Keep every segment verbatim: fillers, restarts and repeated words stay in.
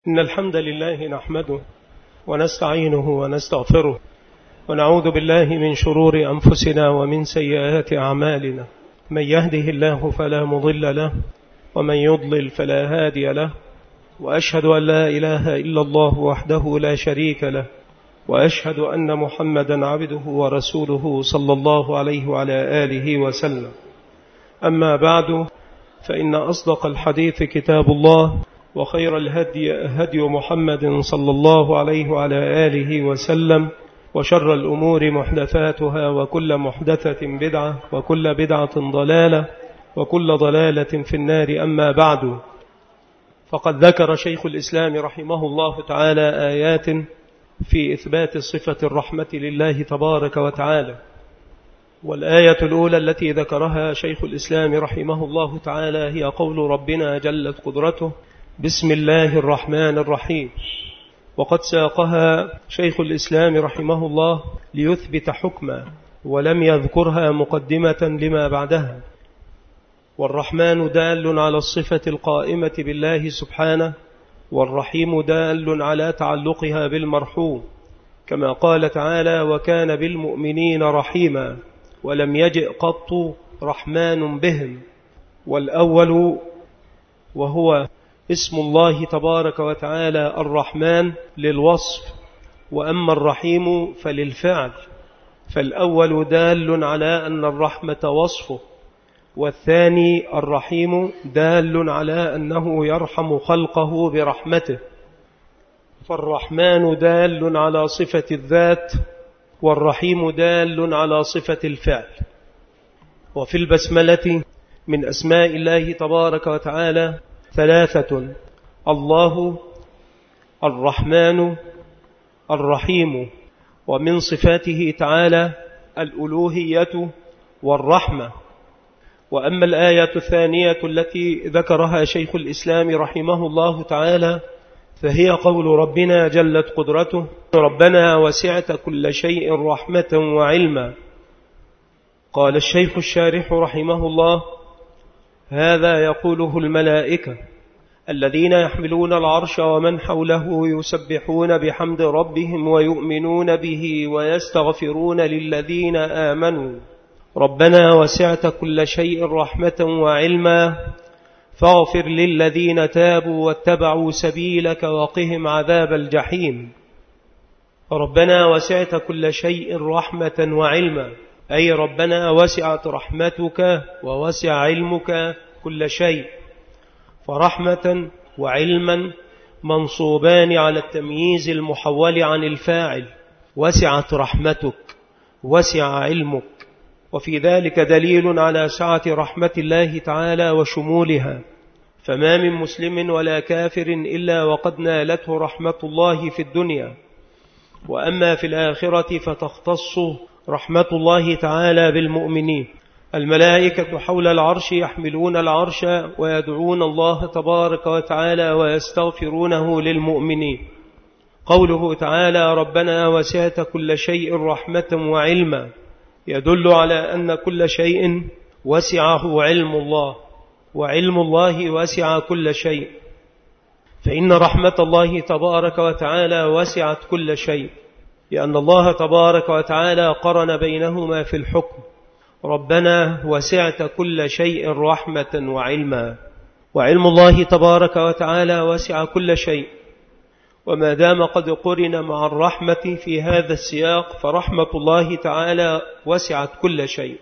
إن الحمد لله نحمده ونستعينه ونستغفره ونعوذ بالله من شرور أنفسنا ومن سيئات أعمالنا. من يهده الله فلا مضل له ومن يضلل فلا هادي له، وأشهد أن لا إله إلا الله وحده لا شريك له، وأشهد أن محمدا عبده ورسوله صلى الله عليه وعلى آله وسلم. أما بعد، فإن أصدق الحديث كتاب الله، وخير الهدي هدي محمد صلى الله عليه وعلى آله وسلم، وشر الأمور محدثاتها، وكل محدثة بدعة، وكل بدعة ضلالة، وكل ضلالة في النار. أما بعد، فقد ذكر شيخ الإسلام رحمه الله تعالى آيات في إثبات صفة الرحمة لله تبارك وتعالى. والآية الأولى التي ذكرها شيخ الإسلام رحمه الله تعالى هي قول ربنا جلت قدرته: بسم الله الرحمن الرحيم. وقد ساقها شيخ الإسلام رحمه الله ليثبت حكما، ولم يذكرها مقدمة لما بعدها. والرحمن دال على الصفة القائمة بالله سبحانه، والرحيم دال على تعلقها بالمرحوم، كما قال تعالى: وكان بالمؤمنين رحيما، ولم يجئ قط رحمن بهم. والأول وهو اسم الله تبارك وتعالى الرحمن للوصف، وأما الرحيم فللفعل. فالأول دال على أن الرحمة وصفه، والثاني الرحيم دال على أنه يرحم خلقه برحمته. فالرحمن دال على صفة الذات، والرحيم دال على صفة الفعل. وفي البسملة من أسماء الله تبارك وتعالى ثلاثة: الله، الرحمن، الرحيم. ومن صفاته تعالى الألوهية والرحمة. وأما الآية الثانية التي ذكرها شيخ الإسلام رحمه الله تعالى فهي قول ربنا جلت قدرته: ربنا وسعت كل شيء رحمة وعلما. قال الشيخ الشارح رحمه الله: هذا يقوله الملائكة الذين يحملون العرش ومن حوله يسبحون بحمد ربهم ويؤمنون به ويستغفرون للذين آمنوا: ربنا وسعت كل شيء رحمة وعلما، فاغفر للذين تابوا واتبعوا سبيلك وقهم عذاب الجحيم. ربنا وسعت كل شيء رحمة وعلما، أي ربنا وسعت رحمتك ووسع علمك كل شيء. فرحمة وعلما منصوبان على التمييز المحول عن الفاعل: وسعت رحمتك، وسع علمك. وفي ذلك دليل على سعة رحمة الله تعالى وشمولها، فما من مسلم ولا كافر إلا وقد نالته رحمة الله في الدنيا. وأما في الآخرة فتختص رحمة الله تعالى بالمؤمنين. الملائكة حول العرش يحملون العرش ويدعون الله تبارك وتعالى ويستغفرونه للمؤمنين. قوله تعالى: ربنا وسعت كل شيء رحمة وعلما، يدل على أن كل شيء وسعه علم الله، وعلم الله وسع كل شيء. فإن رحمة الله تبارك وتعالى وسعت كل شيء، لأن الله تبارك وتعالى قرن بينهما في الحكم: ربنا وسعت كل شيء رحمة وعلما. وعلم الله تبارك وتعالى وسع كل شيء، وما دام قد قرن مع الرحمة في هذا السياق فرحمة الله تعالى وسعت كل شيء.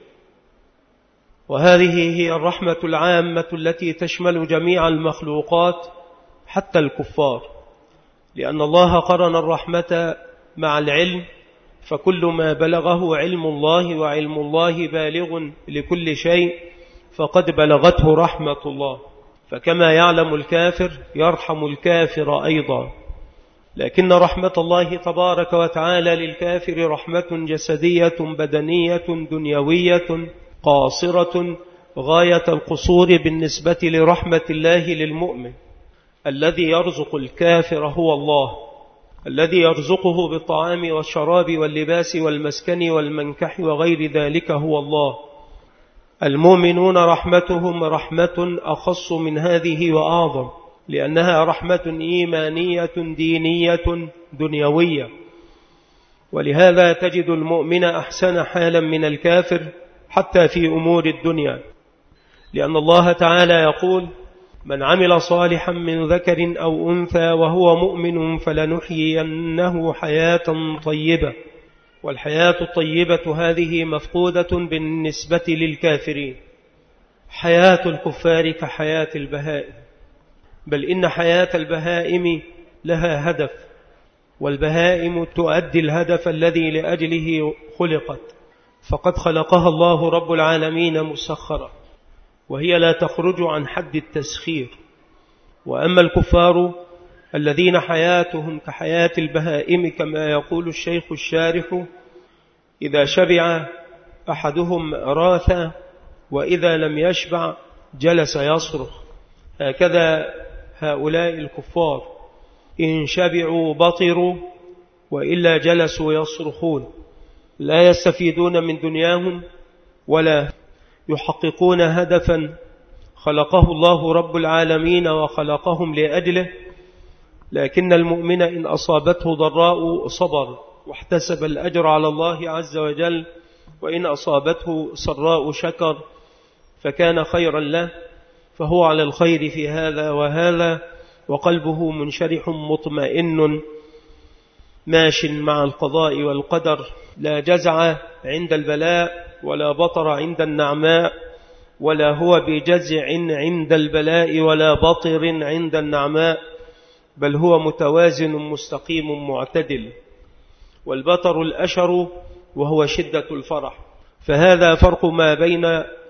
وهذه هي الرحمة العامة التي تشمل جميع المخلوقات حتى الكفار، لأن الله قرن الرحمة مع العلم، فكل ما بلغه علم الله وعلم الله بالغ لكل شيء فقد بلغته رحمة الله. فكما يعلم الكافر يرحم الكافر أيضا، لكن رحمة الله تبارك وتعالى للكافر رحمة جسدية بدنية دنيوية قاصرة غاية القصور بالنسبة لرحمة الله للمؤمن. الذي يرزق الكافر هو الله، الذي يرزقه بالطعام والشراب واللباس والمسكن والمنكح وغير ذلك هو الله. المؤمنون رحمتهم رحمة أخص من هذه وأعظم، لأنها رحمة إيمانية دينية دنيوية. ولهذا تجد المؤمن أحسن حالا من الكافر حتى في أمور الدنيا، لأن الله تعالى يقول: من عمل صالحا من ذكر أو أنثى وهو مؤمن فلنحيينه حياة طيبة. والحياة الطيبة هذه مفقودة بالنسبة للكافرين. حياة الكفار كحياة البهائم، بل إن حياة البهائم لها هدف، والبهائم تؤدي الهدف الذي لأجله خلقت، فقد خلقها الله رب العالمين مسخرة، وهي لا تخرج عن حد التسخير. وأما الكفار الذين حياتهم كحياة البهائم كما يقول الشيخ الشارح: إذا شبع أحدهم راث، وإذا لم يشبع جلس يصرخ. هكذا هؤلاء الكفار إن شبعوا بطروا، وإلا جلسوا يصرخون، لا يستفيدون من دنياهم ولا يحققون هدفا خلقه الله رب العالمين وخلقهم لأجله. لكن المؤمن إن أصابته ضراء صبر واحتسب الأجر على الله عز وجل، وإن أصابته سراء شكر فكان خيرا له، فهو على الخير في هذا وهذا، وقلبه منشرح مطمئن ماش مع القضاء والقدر، لا جزع عند البلاء ولا بطر عند النعماء، ولا هو بجزع عند البلاء ولا بطر عند النعماء، بل هو متوازن مستقيم معتدل. والبطر الأشر وهو شدة الفرح. فهذا فرق ما بين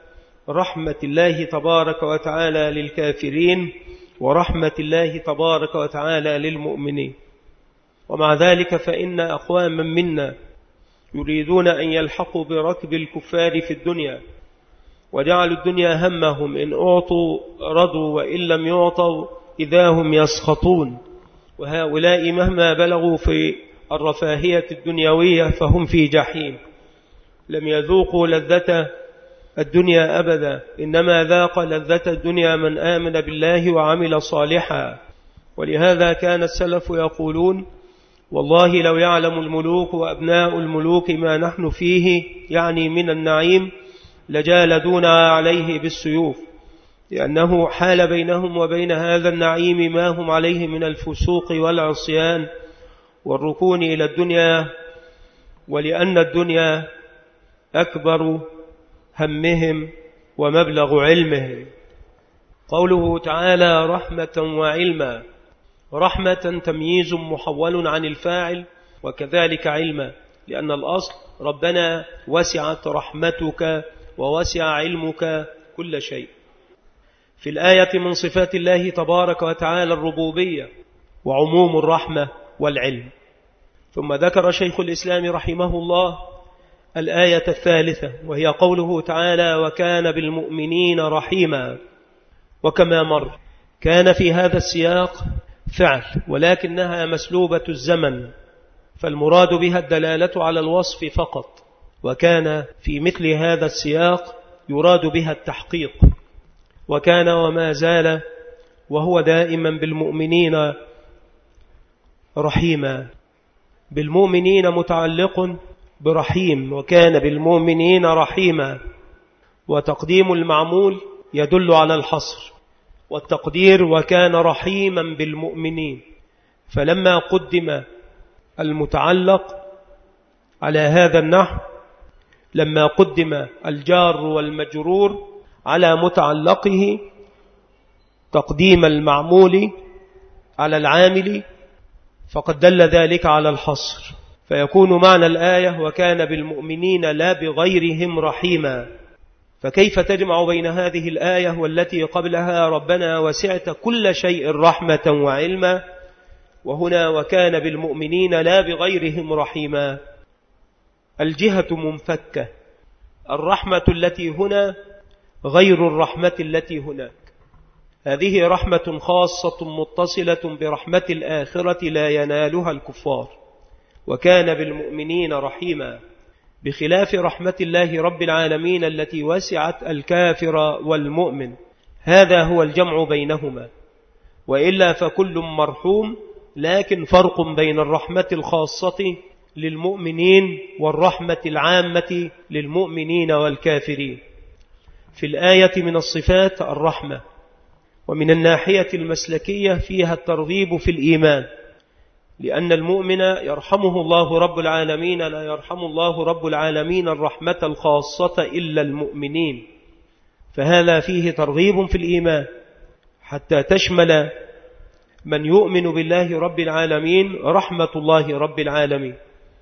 رحمة الله تبارك وتعالى للكافرين ورحمة الله تبارك وتعالى للمؤمنين. ومع ذلك فإن أقواما منا يريدون أن يلحقوا بركب الكفار في الدنيا، وجعلوا الدنيا همهم، إن أعطوا رضوا وإن لم يعطوا إذا هم يسخطون. وهؤلاء مهما بلغوا في الرفاهية الدنيوية فهم في جحيم، لم يذوقوا لذة الدنيا أبدا، إنما ذاق لذة الدنيا من آمن بالله وعمل صالحا. ولهذا كان السلف يقولون: والله لو يعلم الملوك وأبناء الملوك ما نحن فيه، يعني من النعيم، لجالدونا عليه بالسيوف، لأنه حال بينهم وبين هذا النعيم ما هم عليه من الفسوق والعصيان والركون إلى الدنيا، ولأن الدنيا أكبر همهم ومبلغ علمهم. قوله تعالى: رحمة وعلما. رحمة تمييز محول عن الفاعل، وكذلك علما، لأن الأصل ربنا وسعت رحمتك ووسع علمك كل شيء. في الآية من صفات الله تبارك وتعالى الربوبية وعموم الرحمة والعلم. ثم ذكر شيخ الإسلام رحمه الله الآية الثالثة، وهي قوله تعالى: وكان بالمؤمنين رحيما. وكما مر كان في هذا السياق فعل، ولكنها مسلوبة الزمن، فالمراد بها الدلالة على الوصف فقط، وكان في مثل هذا السياق يراد بها التحقيق. وكان وما زال وهو دائما بالمؤمنين رحيما. بالمؤمنين متعلق برحيم، وكان بالمؤمنين رحيما. وتقديم المعمول يدل على الحصر، والتقدير وكان رحيما بالمؤمنين. فلما قدم المتعلق على هذا النحو، لما قدم الجار والمجرور على متعلقه تقديم المعمول على العامل، فقد دل ذلك على الحصر، فيكون معنى الآية: وكان بالمؤمنين لا بغيرهم رحيما. فكيف تجمع بين هذه الآية والتي قبلها: ربنا وسعت كل شيء رحمة وعلما، وهنا وكان بالمؤمنين لا بغيرهم رحيما؟ الجهة منفكة، الرحمة التي هنا غير الرحمة التي هناك. هذه رحمة خاصة متصلة برحمة الآخرة لا ينالها الكفار. وكان بالمؤمنين رحيما، بخلاف رحمة الله رب العالمين التي وسعت الكافر والمؤمن. هذا هو الجمع بينهما. وإلا فكل مرحوم، لكن فرق بين الرحمة الخاصة للمؤمنين والرحمة العامة للمؤمنين والكافرين. في الآية من الصفات الرحمة، ومن الناحية المسلكية فيها الترغيب في الإيمان، لأن المؤمن يرحمه الله رب العالمين، لا يرحم الله رب العالمين الرحمة الخاصة إلا المؤمنين، فهذا فيه ترغيب في الإيمان حتى تشمل من يؤمن بالله رب العالمين رحمة الله رب العالمين.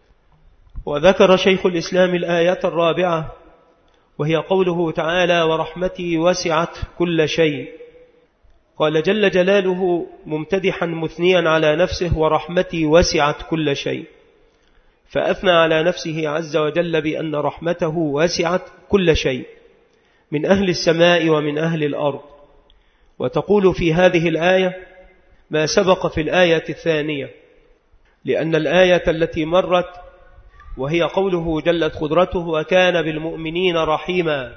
وذكر شيخ الإسلام الآية الرابعة، وهي قوله تعالى: ورحمتي وسعت كل شيء. قال جل جلاله ممتدحا مثنيا على نفسه: ورحمتي وسعت كل شيء، فأثنى على نفسه عز وجل بأن رحمته وسعت كل شيء من أهل السماء ومن أهل الأرض. وتقول في هذه الآية ما سبق في الآية الثانية، لأن الآية التي مرت وهي قوله جلت قدرته: وكان بالمؤمنين رحيما،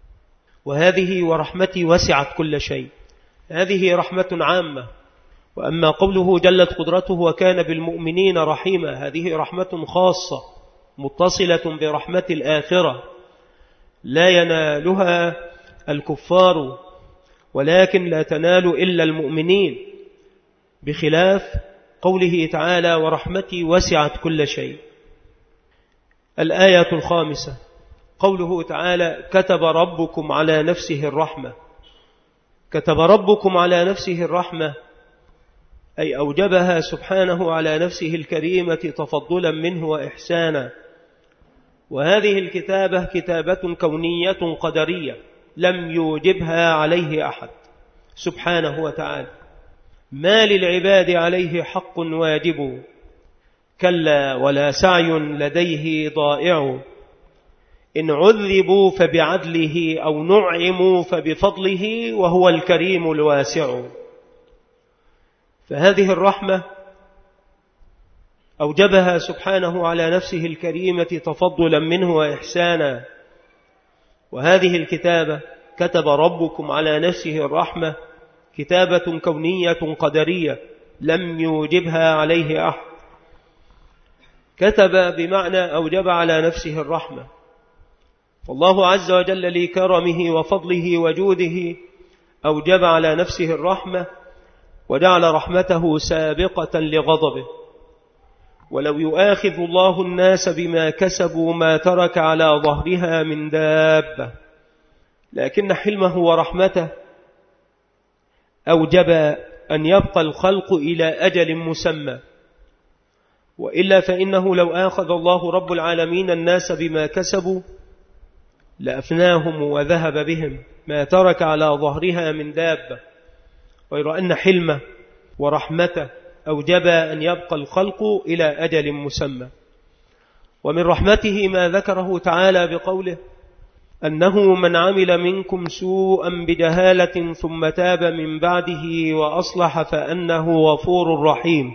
وهذه ورحمتي وسعت كل شيء، هذه رحمة عامة. وأما قوله جلت قدرته وكان بالمؤمنين رحيما، هذه رحمة خاصة متصلة برحمة الآخرة لا ينالها الكفار، ولكن لا تنال إلا المؤمنين، بخلاف قوله تعالى: ورحمتي وسعت كل شيء. الآية الخامسة قوله تعالى: كتب ربكم على نفسه الرحمة. كتب ربكم على نفسه الرحمة أي أوجبها سبحانه على نفسه الكريمة تفضلا منه وإحسانا. وهذه الكتابة كتابة كونية قدرية لم يوجبها عليه أحد سبحانه وتعالى، ما للعباد عليه حق واجب، كلا ولا سعي لديه ضائع، إن عذبوا فبعدله أو نعموا فبفضله وهو الكريم الواسع. فهذه الرحمة أوجبها سبحانه على نفسه الكريمة تفضلا منه وإحسانا. وهذه الكتابة كتب ربكم على نفسه الرحمة كتابة كونية قدرية لم يوجبها عليه أحد. كتب بمعنى أوجب على نفسه الرحمة، فالله عز وجل لكرمه وفضله وجوده أوجب على نفسه الرحمة وجعل رحمته سابقة لغضبه. ولو يؤاخذ الله الناس بما كسبوا ما ترك على ظهرها من دابة، لكن حلمه ورحمته أوجب أن يبقى الخلق إلى أجل مسمى، وإلا فإنه لو آخذ الله رب العالمين الناس بما كسبوا لأفناهم وذهب بهم ما ترك على ظهرها من دابة، غير أن حلمه ورحمته أوجب أن يبقى الخلق إلى أجل مسمى. ومن رحمته ما ذكره تعالى بقوله: أنه من عمل منكم سوءا بجهالة ثم تاب من بعده وأصلح فأنه غفور رحيم.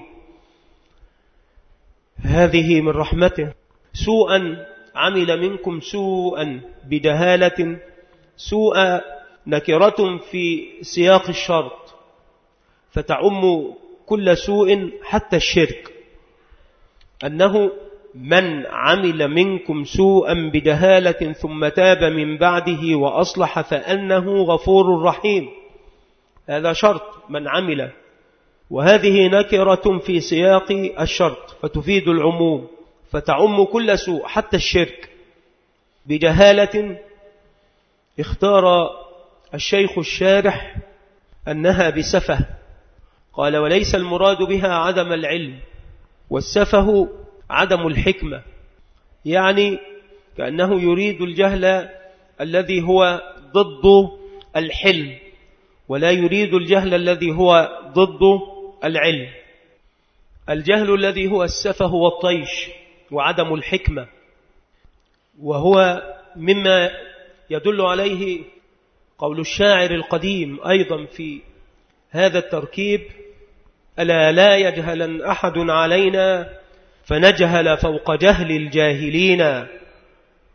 هذه من رحمته. سوءا عمل منكم سوءا بجهالة، سوء نكرة في سياق الشرط فتعم كل سوء حتى الشرك. أنه من عمل منكم سوءا بجهالة ثم تاب من بعده وأصلح فأنه غفور رحيم، هذا شرط من عمل، وهذه نكرة في سياق الشرط فتفيد العموم فتعم كل سوء حتى الشرك. بجهالة اختار الشيخ الشارح أنها بسفه، قال: وليس المراد بها عدم العلم، والسفه عدم الحكمة، يعني كأنه يريد الجهل الذي هو ضد الحلم، ولا يريد الجهل الذي هو ضد العلم. الجهل الذي هو السفه والطيش وعدم الحكمة، وهو مما يدل عليه قول الشاعر القديم أيضا في هذا التركيب: ألا لا يجهلن أحد علينا فنجهل فوق جهل الجاهلين.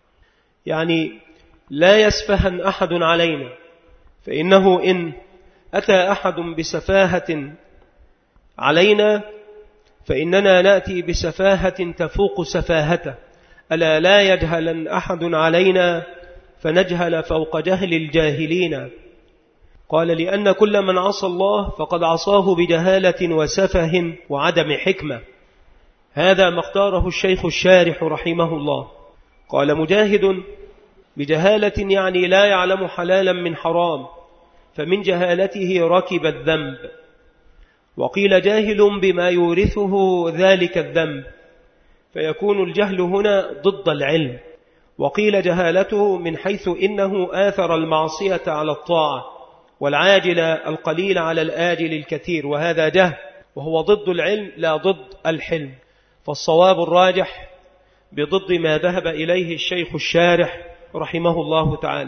يعني لا يسفهن أحد علينا، فإنه إن أتى أحد بسفاهة علينا فإننا نأتي بسفاهة تفوق سفاهته، ألا لا يجهلن أحد علينا فنجهل فوق جهل الجاهلين. قال لأن كل من عصى الله فقد عصاه بجهالة وسفه وعدم حكمة. هذا ما اختاره الشيخ الشارح رحمه الله. قال مجاهد بجهالة يعني لا يعلم حلالا من حرام، فمن جهالته ركب الذنب. وقيل جاهل بما يورثه ذلك الذنب، فيكون الجهل هنا ضد العلم. وقيل جهالته من حيث إنه آثر المعصية على الطاعة، والعاجل القليل على الآجل الكثير، وهذا جهل وهو ضد العلم لا ضد الحلم. فالصواب الراجح بضد ما ذهب إليه الشيخ الشارح رحمه الله تعالى.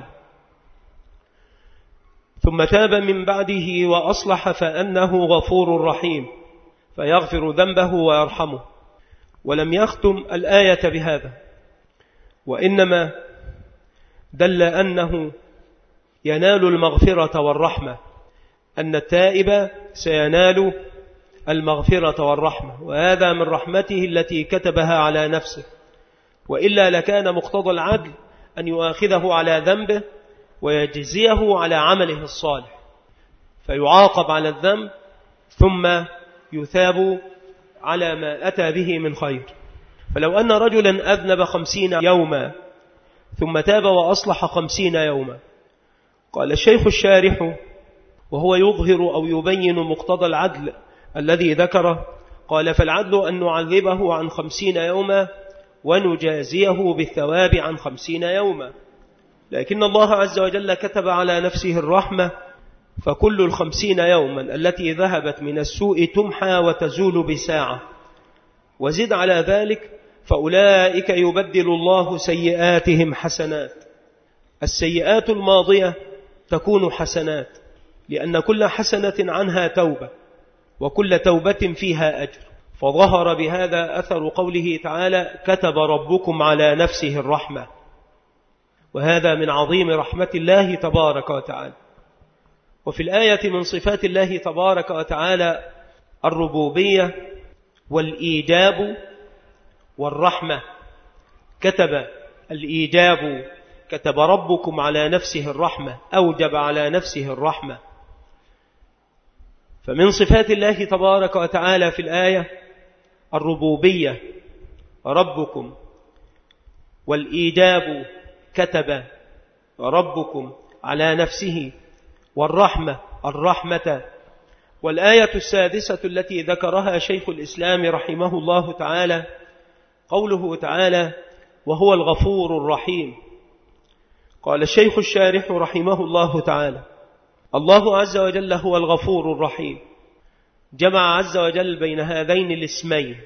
ثم تاب من بعده وأصلح فأنه غفور رحيم، فيغفر ذنبه ويرحمه. ولم يختم الآية بهذا، وإنما دل أنه ينال المغفرة والرحمة، أن التائب سينال المغفرة والرحمة، وهذا من رحمته التي كتبها على نفسه، وإلا لكان مقتضى العدل أن يؤاخذه على ذنبه ويجزيه على عمله الصالح، فيعاقب على الذنب ثم يثاب على ما أتى به من خير. فلو أن رجلا أذنب خمسين يوما ثم تاب وأصلح خمسين يوما، قال الشيخ الشارح وهو يظهر أو يبين مقتضى العدل الذي ذكره، قال فالعدل أن نعذبه عن خمسين يوما ونجازيه بالثواب عن خمسين يوما، لكن الله عز وجل كتب على نفسه الرحمة، فكل الخمسين يوما التي ذهبت من السوء تمحى وتزول بساعة. وزد على ذلك فأولئك يبدل الله سيئاتهم حسنات. السيئات الماضية تكون حسنات، لأن كل حسنة عنها توبة، وكل توبة فيها أجر. فظهر بهذا أثر قوله تعالى كتب ربكم على نفسه الرحمة، وهذا من عظيم رحمة الله تبارك وتعالى. وفي الآية من صفات الله تبارك وتعالى الربوبية والإيجاب والرحمة. كتب الإيجاب، كتب ربكم على نفسه الرحمة، أوجب على نفسه الرحمة. فمن صفات الله تبارك وتعالى في الآية الربوبية ربكم، والإيجاب كتب ربكم على نفسه، والرحمة الرحمة. والآية السادسة التي ذكرها شيخ الإسلام رحمه الله تعالى قوله تعالى وهو الغفور الرحيم. قال الشيخ الشارح رحمه الله تعالى الله عز وجل هو الغفور الرحيم، جمع عز وجل بين هذين الاسمين،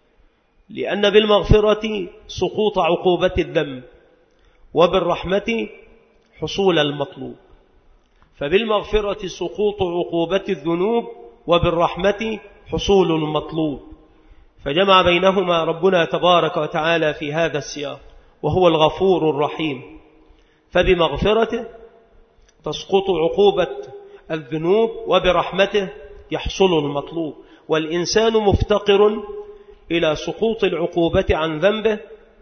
لأن بالمغفرة سقوط عقوبة الذنب، وبالرحمة حصول المطلوب. فبالمغفرة سقوط عقوبة الذنوب، وبالرحمة حصول المطلوب، فجمع بينهما ربنا تبارك وتعالى في هذا السياق، وهو الغفور الرحيم. فبمغفرته تسقط عقوبة الذنوب، وبرحمته يحصل المطلوب. والإنسان مفتقر إلى سقوط العقوبة عن ذنبه،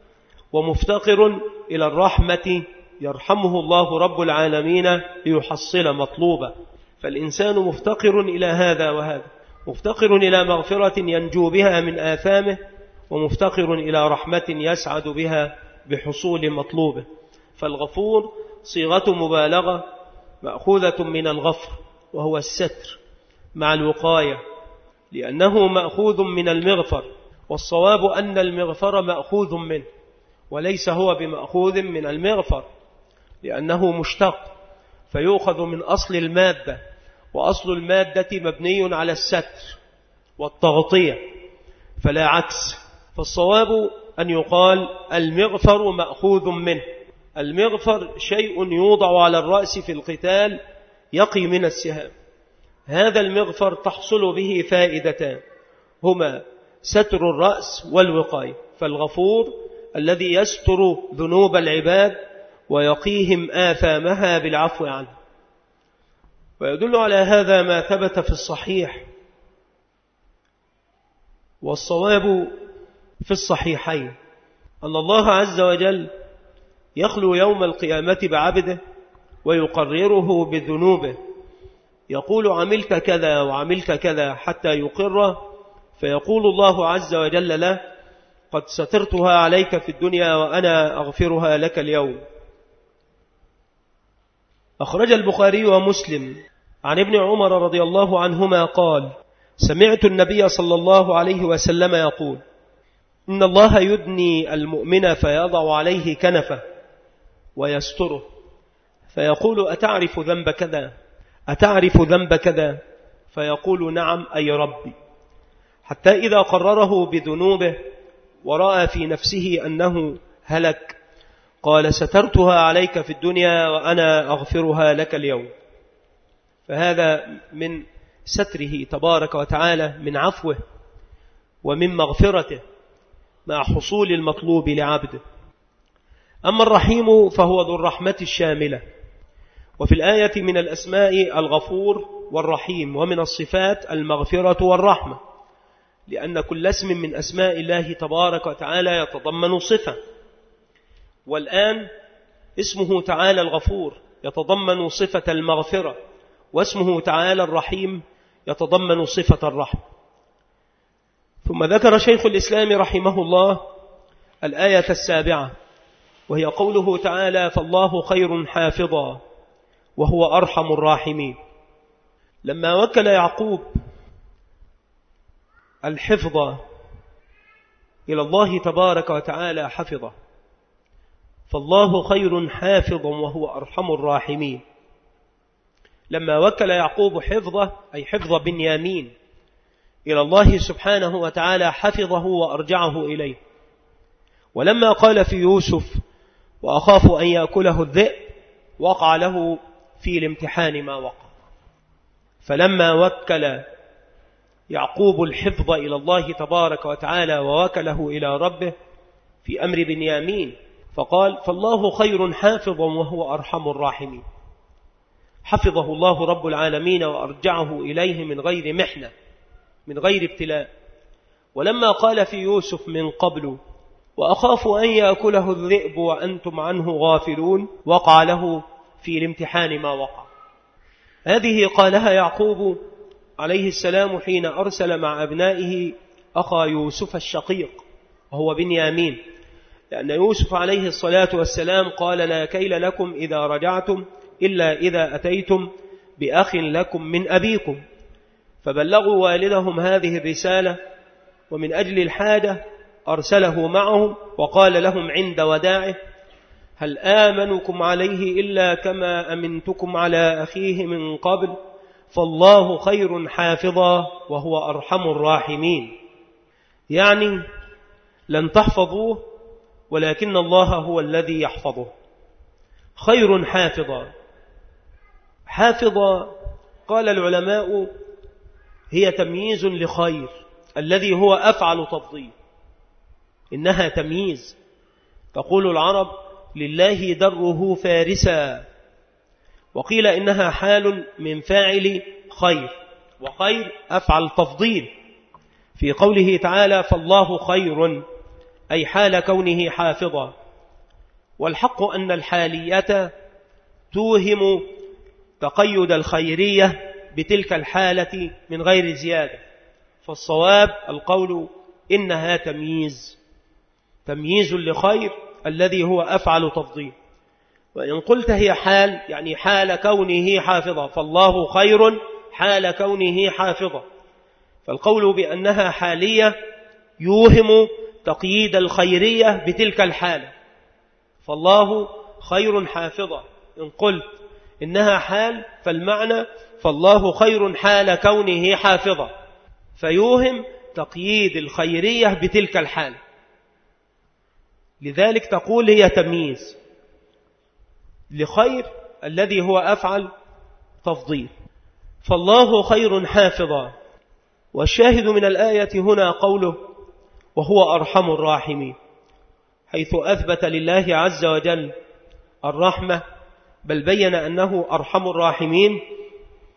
ومفتقر إلى الرحمة يرحمه الله رب العالمين ليحصل مطلوبا. فالإنسان مفتقر إلى هذا وهذا، مفتقر إلى مغفرة ينجو بها من آثامه، ومفتقر إلى رحمة يسعد بها بحصول مطلوبه. فالغفور صيغة مبالغة مأخوذة من الغفر، وهو الستر مع الوقاية، لأنه مأخوذ من المغفر، والصواب أن المغفر مأخوذ منه، وليس هو بمأخوذ من المغفر، لأنه مشتق فيؤخذ من أصل المادة، وأصل المادة مبني على الستر والتغطية فلا عكس. فالصواب أن يقال المغفر مأخوذ منه. المغفر شيء يوضع على الرأس في القتال يقي من السهام. هذا المغفر تحصل به فائدتان، هما ستر الرأس والوقاية. فالغفور الذي يستر ذنوب العباد ويقيهم آثامها بالعفو عنه. ويدل على هذا ما ثبت في الصحيح، والصواب في الصحيحين أن الله عز وجل يخلو يوم القيامة بعبده ويقرره بذنوبه، يقول عملت كذا وعملت كذا حتى يقر، فيقول الله عز وجل له قد سترتها عليك في الدنيا وأنا أغفرها لك اليوم. أخرج البخاري ومسلم عن ابن عمر رضي الله عنهما قال سمعت النبي صلى الله عليه وسلم يقول إن الله يدني المؤمن فيضع عليه كنفه ويستره فيقول أتعرف ذنب كذا أتعرف ذنب كذا فيقول نعم أي ربي، حتى إذا قرره بذنوبه ورأى في نفسه أنه هلك قال سترتها عليك في الدنيا وأنا أغفرها لك اليوم. فهذا من ستره تبارك وتعالى، من عفوه ومن مغفرته مع حصول المطلوب لعبده. أما الرحيم فهو ذو الرحمة الشاملة، وفي الآية من الأسماء الغفور والرحيم، ومن الصفات المغفرة والرحمة، لأن كل اسم من أسماء الله تبارك وتعالى يتضمن صفة. والآن اسمه تعالى الغفور يتضمن صفة المغفرة، واسمه تعالى الرحيم يتضمن صفة الرحمة. ثم ذكر شيخ الإسلام رحمه الله الآية السابعة، وهي قوله تعالى فالله خير حافظا وهو أرحم الراحمين. لما وكل يعقوب الحفظ إلى الله تبارك وتعالى حفظه، فالله خير حافظا وهو أرحم الراحمين. لما وكل يعقوب حفظه أي حفظ بنيامين إلى الله سبحانه وتعالى حفظه وأرجعه إليه. ولما قال في يوسف وأخاف أن يأكله الذئب وقع له في الامتحان ما وقع. فلما وكل يعقوب الحفظ إلى الله تبارك وتعالى ووكله إلى ربه في أمر بنيامين فقال فالله خير حافظا وهو أرحم الراحمين. حفظه الله رب العالمين وأرجعه إليه من غير محنة من غير ابتلاء. ولما قال في يوسف من قبل وأخاف أن يأكله الذئب وأنتم عنه غافلون وقع له في الامتحان ما وقع. هذه قالها يعقوب عليه السلام حين أرسل مع أبنائه أخا يوسف الشقيق وهو بنيامين، لأن يوسف عليه الصلاة والسلام قال لا كيل لكم إذا رجعتم إلا إذا أتيتم بأخ لكم من أبيكم. فبلغوا والدهم هذه الرسالة، ومن أجل الحاجة أرسله معهم وقال لهم عند وداعه هل آمنكم عليه إلا كما أمنتكم على أخيه من قبل فالله خير حافظا وهو أرحم الراحمين. يعني لن تحفظوه ولكن الله هو الذي يحفظه. خير حافظا. حافظا قال العلماء هي تمييز لخير الذي هو أفعل تفضيل، إنها تمييز. تقول العرب لله دره فارسا، وقيل إنها حال من فاعل خير، وخير أفعل تفضيل في قوله تعالى فالله خير أي حال كونه حافظا. والحق أن الحالية توهم تقيد الخيرية بتلك الحالة من غير زيادة، فالصواب القول إنها تمييز تمييز لخير الذي هو أفعل تفضيل. وإن قلت هي حال يعني حال كونه حافظا، فالله خير حال كونه حافظا، فالقول بأنها حالية يوهم تقييد الخيرية بتلك الحالة، فالله خير حافظا. إن قلت إنها حال فالمعنى فالله خير حال كونه حافظا، فيوهم تقييد الخيرية بتلك الحالة. لذلك تقول هي تمييز لخير الذي هو أفعل تفضيل. فالله خير حافظا. والشاهد من الآية هنا قوله وهو أرحم الراحمين، حيث أثبت لله عز وجل الرحمة، بل بين أنه أرحم الراحمين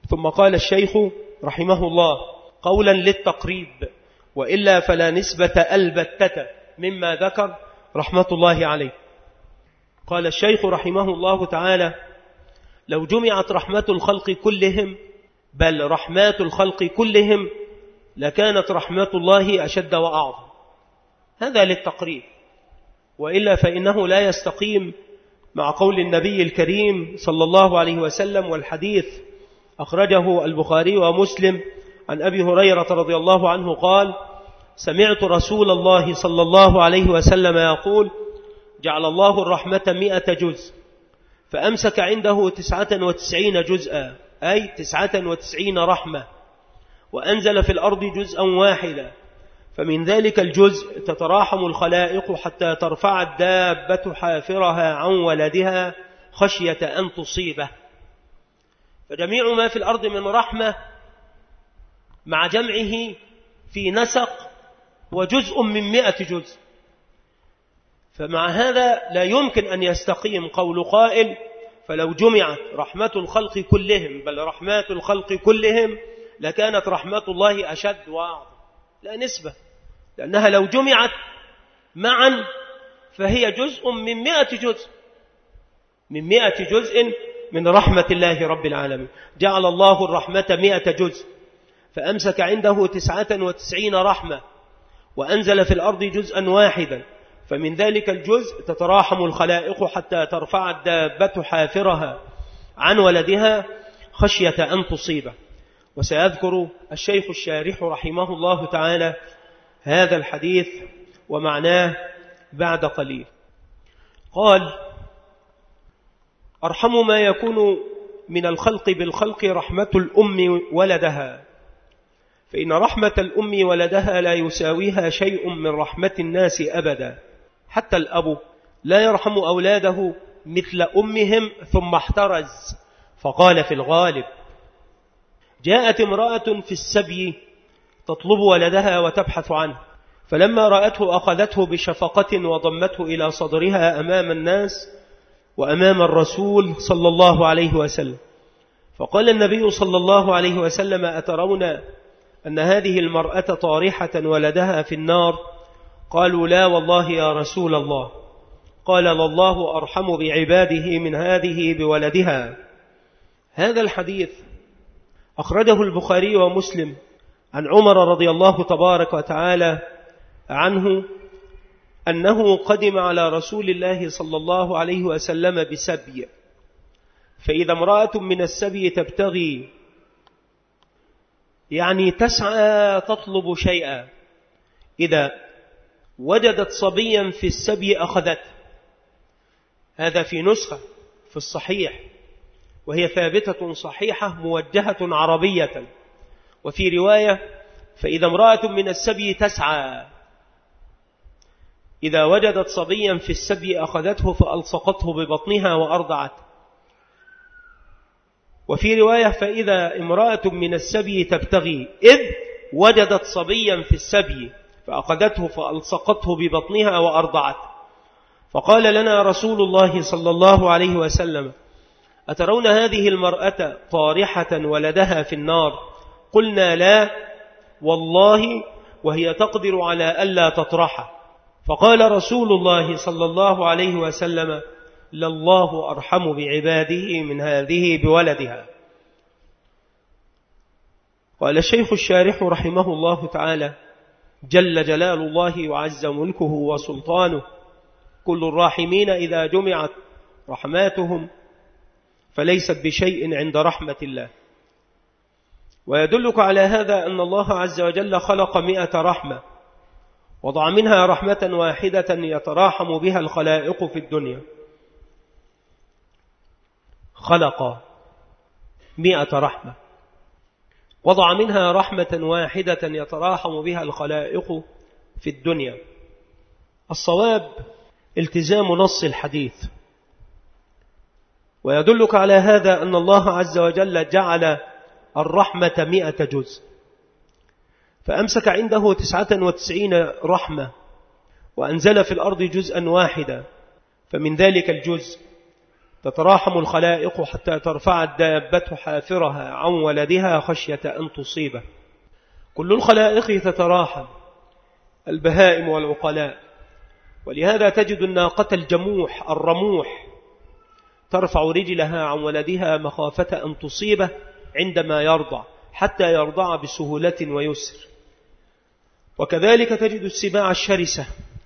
ثم قال الشيخ رحمه الله قولا للتقريب، وإلا فلا نسبة البتة مما ذكر رحمة الله عليه. قال الشيخ رحمه الله تعالى: لو جمعت رحمة الخلق كلهم، بل رحمات الخلق كلهم، لكانت رحمة الله أشد وأعظم. هذا للتقريب، وإلا فإنه لا يستقيم مع قول النبي الكريم صلى الله عليه وسلم، والحديث أخرجه البخاري ومسلم عن أبي هريرة رضي الله عنه قال: سمعت رسول الله صلى الله عليه وسلم يقول: جعل الله الرحمة مئة جزء، فأمسك عنده تسعة وتسعين جزءا، أي تسعة وتسعين رحمة، وأنزل في الأرض جزءا واحدا، فمن ذلك الجزء تتراحم الخلائق حتى ترفع الدابة حافرها عن ولدها خشية أن تصيبه. فجميع ما في الأرض من رحمة مع جمعه في نسق وجزء من مئة جزء. فمع هذا لا يمكن أن يستقيم قول قائل: فلو جمعت رحمة الخلق كلهم، بل رحمات الخلق كلهم، لكانت رحمة الله أشد وأعظم. لا نسبة، لأنها لو جمعت معا فهي جزء من مئة جزء من مئة جزء من رحمة الله رب العالمين. جعل الله الرحمة مئة جزء، فأمسك عنده تسعة وتسعين رحمة، وأنزل في الأرض جزءا واحدا، فمن ذلك الجزء تتراحم الخلائق حتى ترفع الدابة حافرها عن ولدها خشية أن تصيبه. وسيذكر الشيخ الشارح رحمه الله تعالى هذا الحديث ومعناه بعد قليل. قال: أرحم ما يكون من الخلق بالخلق رحمة الأم ولدها، فإن رحمة الأم ولدها لا يساويها شيء من رحمة الناس أبدا. حتى الأب لا يرحم أولاده مثل أمهم، ثم احترز فقال في الغالب: جاءت امرأة في السبي تطلب ولدها وتبحث عنه، فلما رأته أخذته بشفقة وضمته إلى صدرها أمام الناس وأمام الرسول صلى الله عليه وسلم. فقال النبي صلى الله عليه وسلم: أترون أن هذه المرأة طارحة ولدها في النار؟ قالوا: لا والله يا رسول الله. قال: لله أرحم بعباده من هذه بولدها. هذا الحديث أخرجه البخاري ومسلم عن عمر رضي الله تبارك وتعالى عنه أنه قدم على رسول الله صلى الله عليه وسلم بسبي، فإذا امرأة من السبي تبتغي، يعني تسعى تطلب شيئا، إذا وجدت صبيا في السبي أخذته. هذا في نسخة في الصحيح، وهي ثابتة صحيحة موجهة عربية. وفي رواية: فإذا امرأة من السبي تسعى، إذا وجدت صبيا في السبي أخذته فألصقته ببطنها وأرضعته. وفي رواية: فإذا امرأة من السبي تبتغي، إذ وجدت صبيا في السبي فأخذته فألصقته ببطنها وأرضعته. فقال لنا رسول الله صلى الله عليه وسلم: أترون هذه المرأة طارحة ولدها في النار؟ قلنا: لا والله، وهي تقدر على ألا تطرحه. فقال رسول الله صلى الله عليه وسلم: لله أرحم بعباده من هذه بولدها. قال الشيخ الشارح رحمه الله تعالى: جل جلال الله وعز ملكه وسلطانه، كل الراحمين إذا جمعت رحماتهم فليست بشيء عند رحمة الله. ويدلك على هذا أن الله عز وجل خلق مئة رحمة، وضع منها رحمة واحدة يتراحم بها الخلائق في الدنيا. خلق مئة رحمة، وضع منها رحمة واحدة يتراحم بها الخلائق في الدنيا. الصواب التزام نص الحديث. ويدلك على هذا أن الله عز وجل جعل الرحمة مئة جزء، فأمسك عنده تسعة وتسعين رحمة، وأنزل في الأرض جزءا واحدا، فمن ذلك الجزء تتراحم الخلائق حتى ترفع الدابة حافرها عن ولدها خشية أن تصيبه. كل الخلائق تتراحم، البهائم والعقلاء، ولهذا تجد الناقة الجموح الرموح ترفع رجلها عن ولدها مخافة أن تصيبه عندما يرضع حتى يرضع بسهولة ويسر. وكذلك تجد السباع الشرسة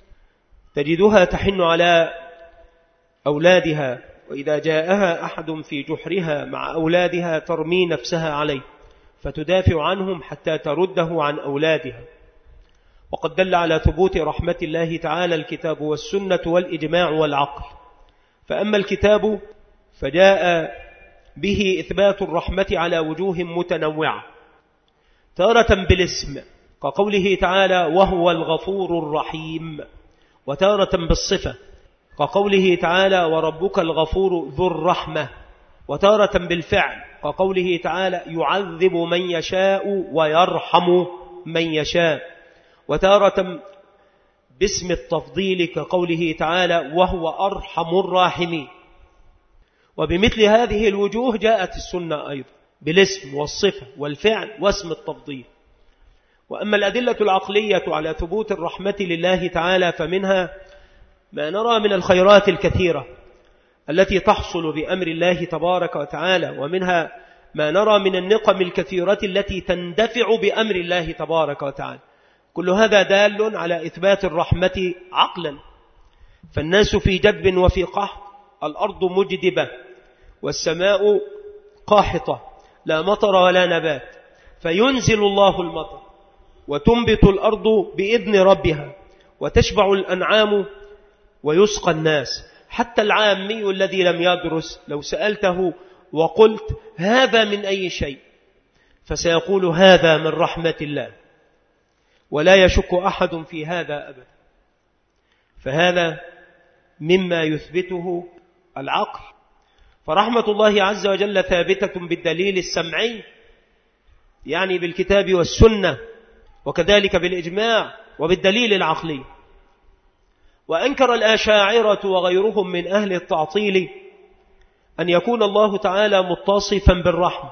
تجدها تحن على أولادها، وإذا جاءها أحد في جحرها مع أولادها ترمي نفسها عليه فتدافع عنهم حتى ترده عن أولادها. وقد دل على ثبوت رحمة الله تعالى الكتاب والسنة والإجماع والعقل. فأما الكتاب فجاء به إثبات الرحمة على وجوه متنوعة، تارة بالاسم كقوله تعالى وهو الغفور الرحيم، وتارة بالصفة كقوله تعالى وربك الغفور ذو الرحمة، وتارة بالفعل كقوله تعالى يعذب من يشاء ويرحم من يشاء، وتارة باسم التفضيل كقوله تعالى وهو أرحم الراحمين. وبمثل هذه الوجوه جاءت السنة أيضا بالاسم والصفة والفعل واسم التفضيل. وأما الأدلة العقلية على ثبوت الرحمة لله تعالى فمنها ما نرى من الخيرات الكثيرة التي تحصل بأمر الله تبارك وتعالى، ومنها ما نرى من النقم الكثيرة التي تندفع بأمر الله تبارك وتعالى. كل هذا دال على إثبات الرحمة عقلا. فالناس في جدب وفي قحط، الأرض مجدبة والسماء قاحطة لا مطر ولا نبات، فينزل الله المطر وتنبت الأرض بإذن ربها وتشبع الأنعام ويسقى الناس. حتى العامي الذي لم يدرس لو سألته وقلت هذا من أي شيء فسيقول هذا من رحمة الله، ولا يشك أحد في هذا أبدا. فهذا مما يثبته العقل. فرحمة الله عز وجل ثابتة بالدليل السمعي، يعني بالكتاب والسنة، وكذلك بالإجماع وبالدليل العقلي. وأنكر الأشاعرة وغيرهم من أهل التعطيل أن يكون الله تعالى متصفا بالرحمة.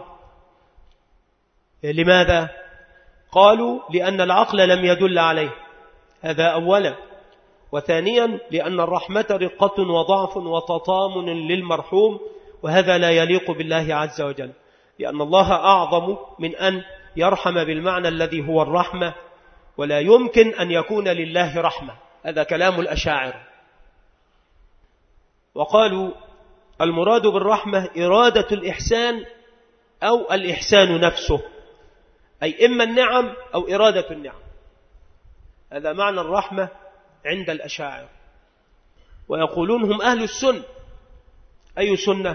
لماذا؟ قالوا لأن العقل لم يدل عليه، هذا أولا. وثانيا لأن الرحمة رقة وضعف وتطامن للمرحوم، وهذا لا يليق بالله عز وجل، لأن الله أعظم من أن يرحم بالمعنى الذي هو الرحمة، ولا يمكن أن يكون لله رحمة. هذا كلام الأشاعرة. وقالوا المراد بالرحمة إرادة الإحسان أو الإحسان نفسه، أي إما النعم أو إرادة النعم. هذا معنى الرحمة عند الأشاعرة. ويقولون هم أهل السنة. أي سنة؟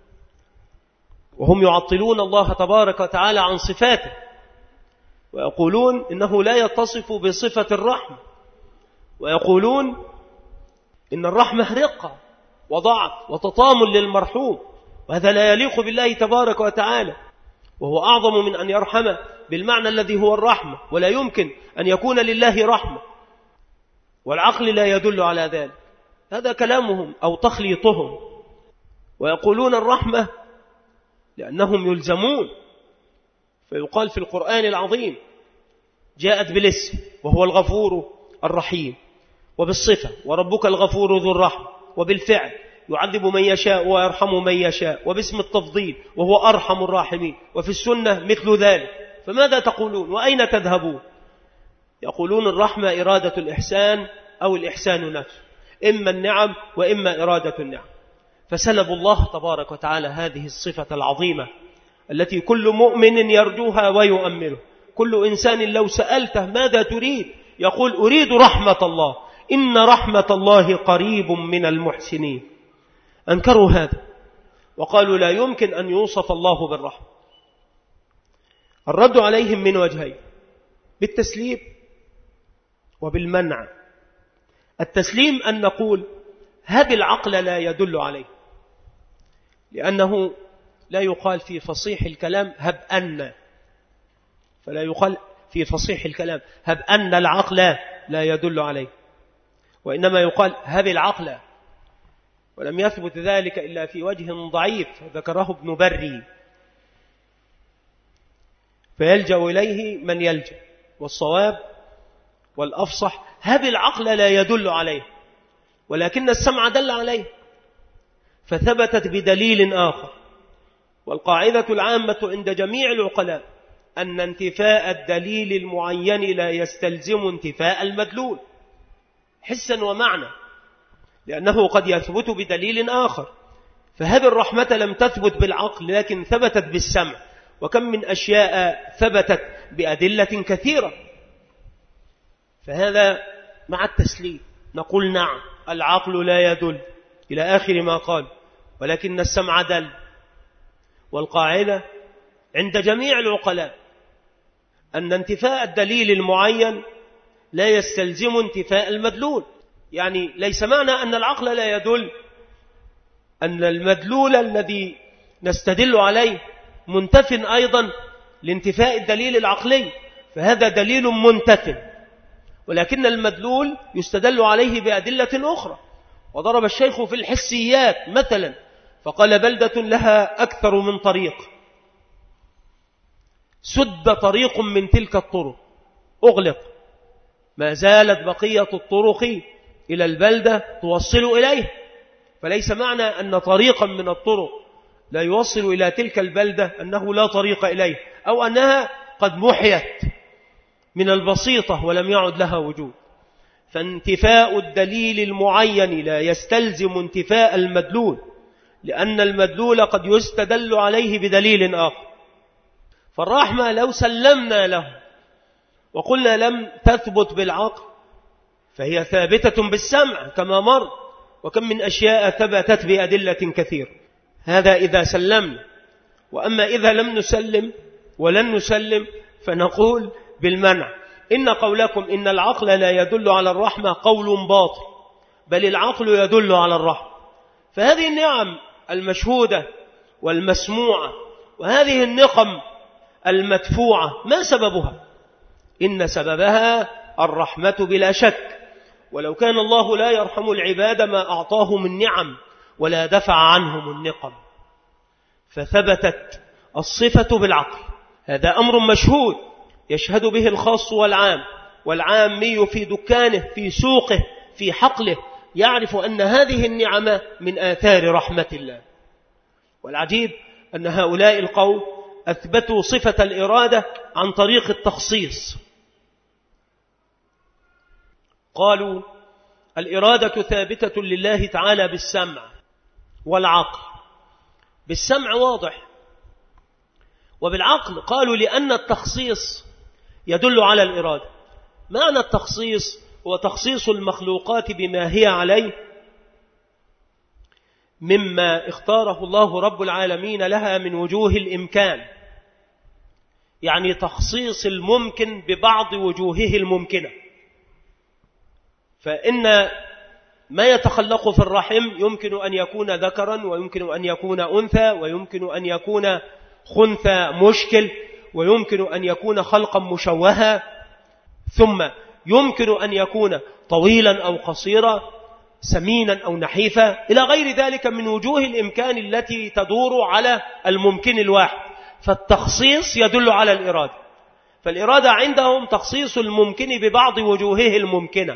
وهم يعطلون الله تبارك وتعالى عن صفاته، ويقولون إنه لا يتصف بصفة الرحمة، ويقولون إن الرحمة رقة وضعف وتطامن للمرحوم، وهذا لا يليق بالله تبارك وتعالى، وهو أعظم من أن يرحم بالمعنى الذي هو الرحمة، ولا يمكن أن يكون لله رحمة، والعقل لا يدل على ذلك. هذا كلامهم أو تخليطهم. ويقولون الرحمة لأنهم يلزمون، فيقال في القرآن العظيم جاءت بالاسم وهو الغفور الرحيم، وبالصفة وربك الغفور ذو الرحمة، وبالفعل يعذب من يشاء ويرحم من يشاء، وباسم التفضيل وهو أرحم الراحمين، وفي السنة مثل ذلك. فماذا تقولون وأين تذهبون؟ يقولون الرحمة إرادة الإحسان أو الإحسان نفسه، إما النعم وإما إرادة النعم. فسلب الله تبارك وتعالى هذه الصفة العظيمة التي كل مؤمن يرجوها ويؤمله. كل إنسان لو سألته ماذا تريد يقول أريد رحمة الله، إن رحمة الله قريب من المحسنين. أنكروا هذا وقالوا لا يمكن أن يوصف الله بالرحمة. الرد عليهم من وجهين: بالتسليم وبالمنع. التسليم أن نقول هذا العقل لا يدل عليه، لأنه لا يقال في فصيح الكلام هب أن، فلا يقال في فصيح الكلام هب أن العقل لا يدل عليه، وإنما يقال هب العقل. ولم يثبت ذلك إلا في وجه ضعيف ذكره ابن بري، فيلجأ إليه من يلجأ، والصواب والأفصح هذا العقل لا يدل عليه، ولكن السمع دل عليه فثبتت بدليل آخر. والقاعدة العامة عند جميع العقلاء أن انتفاء الدليل المعين لا يستلزم انتفاء المدلول حسا ومعنى، لأنه قد يثبت بدليل آخر. فهذه الرحمة لم تثبت بالعقل لكن ثبتت بالسمع، وكم من أشياء ثبتت بأدلة كثيرة. فهذا مع التسليم نقول نعم العقل لا يدل إلى آخر ما قال، ولكن السمع دل. والقاعدة عند جميع العقلاء أن انتفاء الدليل المعين لا يستلزم انتفاء المدلول، يعني ليس معنى أن العقل لا يدل أن المدلول الذي نستدل عليه منتف أيضا لانتفاء الدليل العقلي، فهذا دليل منتف، ولكن المدلول يستدل عليه بأدلة أخرى. وضرب الشيخ في الحسيات مثلا فقال بلدة لها أكثر من طريق، سد طريق من تلك الطرق أغلق، ما زالت بقية الطرق إلى البلدة توصل إليه. فليس معنى أن طريقا من الطرق لا يوصل إلى تلك البلدة أنه لا طريق إليه، أو أنها قد محيت من البسيطة ولم يعد لها وجود. فانتفاء الدليل المعين لا يستلزم انتفاء المدلول، لأن المدلول قد يستدل عليه بدليل آخر. فالرحمة لو سلمنا له وقلنا لم تثبت بالعقل فهي ثابتة بالسمع كما مر، وكم من أشياء ثبتت بأدلة كثير. هذا إذا سلمنا. وأما إذا لم نسلم ولن نسلم فنقول بالمنع. إن قولكم إن العقل لا يدل على الرحمة قول باطل، بل العقل يدل على الرحمة. فهذه النعم المشهودة والمسموعة وهذه النقم المدفوعة ما سببها؟ إن سببها الرحمة بلا شك، ولو كان الله لا يرحم العباد ما أعطاهم النعم ولا دفع عنهم النقم. فثبتت الصفة بالعقل، هذا أمر مشهود يشهد به الخاص والعام، والعامي في دكانه في سوقه في حقله يعرف أن هذه النعمة من آثار رحمة الله. والعجيب أن هؤلاء القوم أثبتوا صفة الإرادة عن طريق التخصيص. قالوا الإرادة ثابتة لله تعالى بالسمع والعقل. بالسمع واضح، وبالعقل قالوا لأن التخصيص يدل على الإرادة. معنى التخصيص هو تخصيص المخلوقات بما هي عليه مما اختاره الله رب العالمين لها من وجوه الإمكان، يعني تخصيص الممكن ببعض وجوهه الممكنة. فإن ما يتخلق في الرحم يمكن أن يكون ذكرا، ويمكن أن يكون أنثى، ويمكن أن يكون خنثى مشكل، ويمكن أن يكون خلقا مشوها، ثم يمكن أن يكون طويلا أو قصيرا، سمينا أو نحيفا، إلى غير ذلك من وجوه الإمكان التي تدور على الممكن الواحد. فالتخصيص يدل على الإرادة. فالإرادة عندهم تخصيص الممكن ببعض وجوهه الممكنة.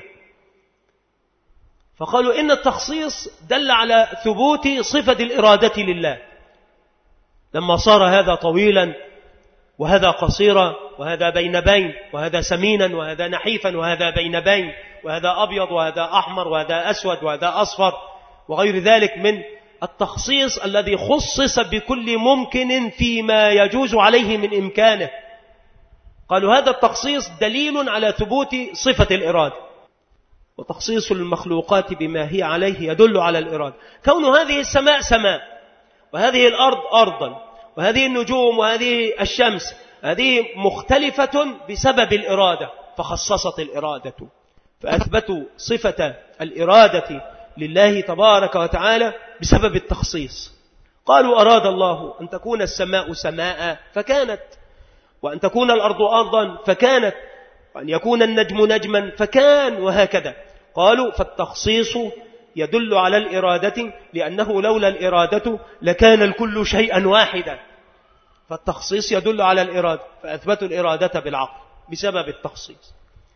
فقالوا إن التخصيص دل على ثبوت صفة الإرادة لله، لما صار هذا طويلا وهذا قصيرا، وهذا بين بين، وهذا سمينا وهذا نحيفا، وهذا بين بين، وهذا أبيض وهذا أحمر، وهذا أسود وهذا أصفر، وغير ذلك من التخصيص الذي خصص بكل ممكن فيما يجوز عليه من إمكانه. قالوا هذا التخصيص دليل على ثبوت صفة الإرادة. وتخصيص المخلوقات بما هي عليه يدل على الإرادة. كون هذه السماء سماء، وهذه الأرض أرضا، وهذه النجوم وهذه الشمس، هذه مختلفة بسبب الإرادة، فخصصت الإرادة. فأثبتوا صفة الإرادة لله تبارك وتعالى بسبب التخصيص. قالوا أراد الله أن تكون السماء سماء فكانت، وأن تكون الأرض أرضا فكانت، وأن يكون النجم نجما فكان، وهكذا. قالوا فالتخصيص يدل على الإرادة، لأنه لولا الإرادة لكان الكل شيئا واحدا، فالتخصيص يدل على الإرادة، فأثبتوا الإرادة بالعقل بسبب التخصيص.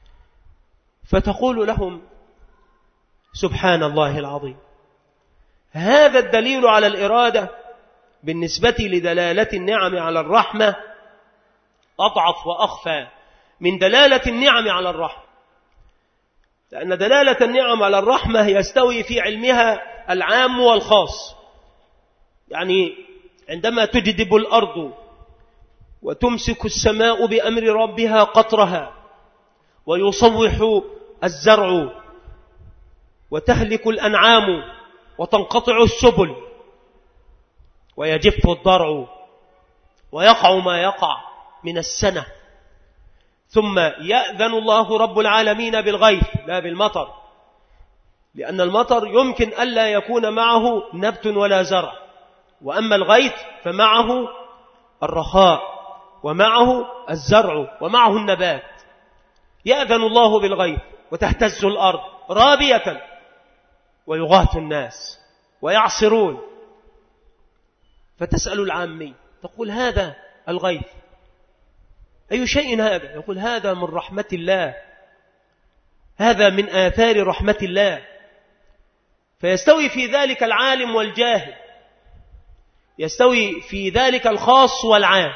فتقول لهم سبحان الله العظيم، هذا الدليل على الإرادة بالنسبة لدلالة النعم على الرحمة أضعف وأخفى من دلالة النعم على الرحمة، لأن دلالة النعم على الرحمة يستوي في علمها العام والخاص. يعني عندما تجدب الأرض وتمسك السماء بأمر ربها قطرها، ويصوح الزرع، وتهلك الأنعام، وتنقطع السبل، ويجف الضرع، ويقع ما يقع من السنة، ثم يأذن الله رب العالمين بالغيث لا بالمطر، لأن المطر يمكن ألا يكون معه نبت ولا زرع، وأما الغيث فمعه الرخاء، ومعه الزرع، ومعه النبات. يأذن الله بالغيث وتهتز الأرض رابية، ويغاث الناس ويعصرون. فتسأل العامي تقول هذا الغيث أي شيء هذا؟ يقول هذا من رحمة الله، هذا من آثار رحمة الله. فيستوي في ذلك العالم والجاهل، يستوي في ذلك الخاص والعام.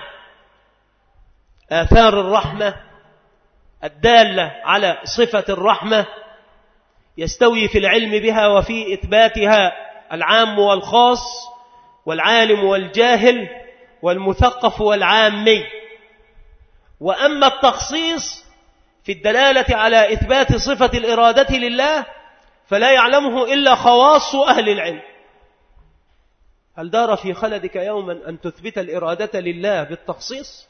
آثار الرحمة الدالة على صفة الرحمة يستوي في العلم بها وفي إثباتها العام والخاص، والعالم والجاهل، والمثقف والعامي. وأما التخصيص في الدلالة على إثبات صفة الإرادة لله فلا يعلمه إلا خواص أهل العلم. هل دار في خلدك يوما أن تثبت الإرادة لله بالتخصيص؟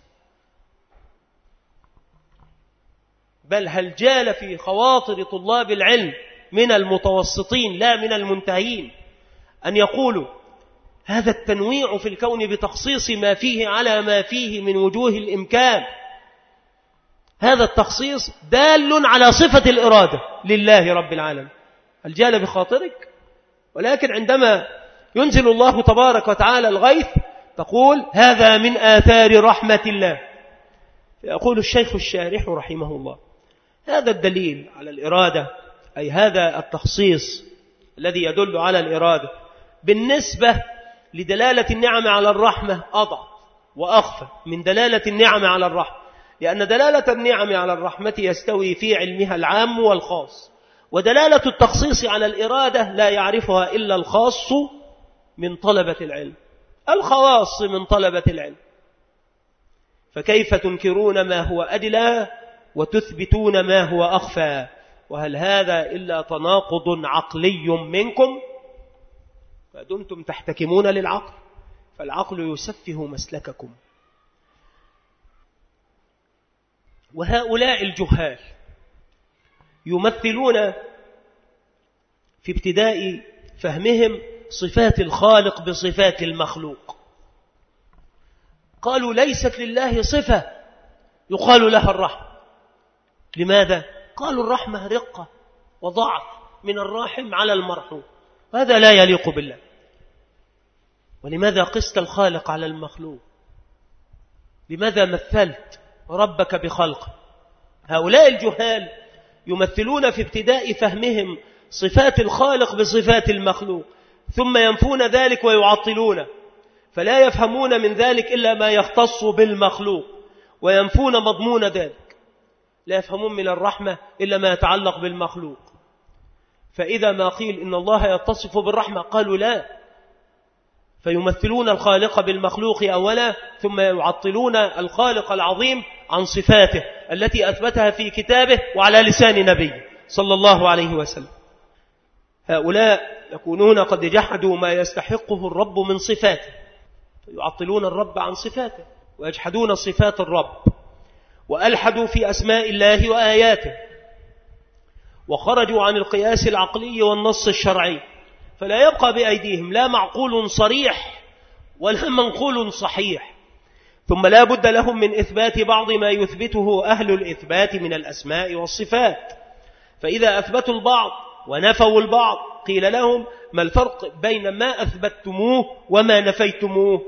بل هل جال في خواطر طلاب العلم من المتوسطين لا من المنتهين أن يقولوا هذا التنويع في الكون بتخصيص ما فيه على ما فيه من وجوه الإمكان، هذا التخصيص دال على صفة الإرادة لله رب العالمين. هل جال بخاطرك؟ ولكن عندما ينزل الله تبارك وتعالى الغيث تقول هذا من آثار رحمة الله. يقول الشيخ الشارح رحمه الله هذا الدليل على الإرادة، أي هذا التخصيص الذي يدل على الإرادة بالنسبة لدلالة النعم على الرحمة أضعف وأخفى من دلالة النعم على الرحمة، لأن دلالة النعم على الرحمة يستوي في علمها العام والخاص، ودلالة التخصيص على الإرادة لا يعرفها إلا الخاص من طلبة العلم، الخواص من طلبة العلم. فكيف تنكرون ما هو أدلى وتثبتون ما هو أخفى؟ وهل هذا إلا تناقض عقلي منكم؟ فدمتم تحتكمون للعقل فالعقل يسفه مسلككم. وهؤلاء الجهال يمثلون في ابتداء فهمهم صفات الخالق بصفات المخلوق. قالوا ليست لله صفة يقال لها الرحمة. لماذا؟ قالوا الرحمة رقة وضعف من الراحم على المرحوم، وهذا لا يليق بالله. ولماذا قست الخالق على المخلوق؟ لماذا مثلت ربك بخلقه؟ هؤلاء الجهال يمثلون في ابتداء فهمهم صفات الخالق بصفات المخلوق، ثم ينفون ذلك ويعطلونه، فلا يفهمون من ذلك إلا ما يختص بالمخلوق وينفون مضمون ذلك. لا يفهمون من الرحمة إلا ما يتعلق بالمخلوق. فإذا ما قيل إن الله يتصف بالرحمة قالوا لا، فيمثلون الخالق بالمخلوق أولا، ثم يعطلون الخالق العظيم عن صفاته التي أثبتها في كتابه وعلى لسان نبيه صلى الله عليه وسلم. هؤلاء يكونون قد جحدوا ما يستحقه الرب من صفاته، فيعطلون الرب عن صفاته ويجحدون صفات الرب، وألحدوا في أسماء الله وآياته، وخرجوا عن القياس العقلي والنص الشرعي، فلا يبقى بأيديهم لا معقول صريح ولا منقول صحيح. ثم لا بد لهم من إثبات بعض ما يثبته أهل الإثبات من الأسماء والصفات، فإذا أثبتوا البعض ونفوا البعض قيل لهم ما الفرق بين ما أثبتتموه وما نفيتموه؟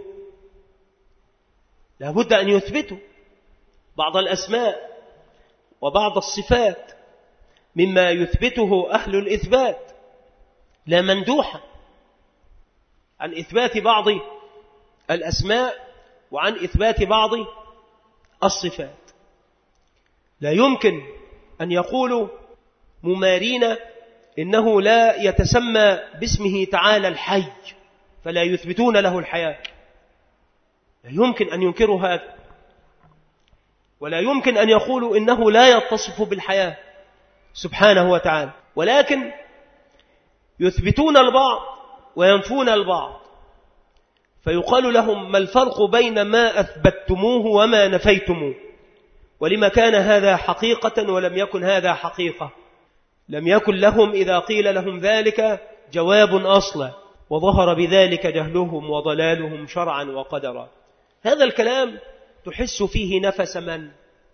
لابد أن يثبتوا بعض الأسماء وبعض الصفات مما يثبته أهل الإثبات، لا مندوحا عن إثبات بعض الأسماء وعن إثبات بعض الصفات. لا يمكن أن يقولوا ممارين إنه لا يتسمى باسمه تعالى الحي فلا يثبتون له الحياة، لا يمكن أن ينكروا هذا، ولا يمكن أن يقولوا إنه لا يتصف بالحياة سبحانه وتعالى، ولكن يثبتون البعض وينفون البعض، فيقال لهم ما الفرق بين ما أثبتتموه وما نفيتموه؟ ولما كان هذا حقيقة ولم يكن هذا حقيقة؟ لم يكن لهم إذا قيل لهم ذلك جواب أصلا، وظهر بذلك جهلهم وضلالهم شرعا وقدرا. هذا الكلام تحس فيه نفس من؟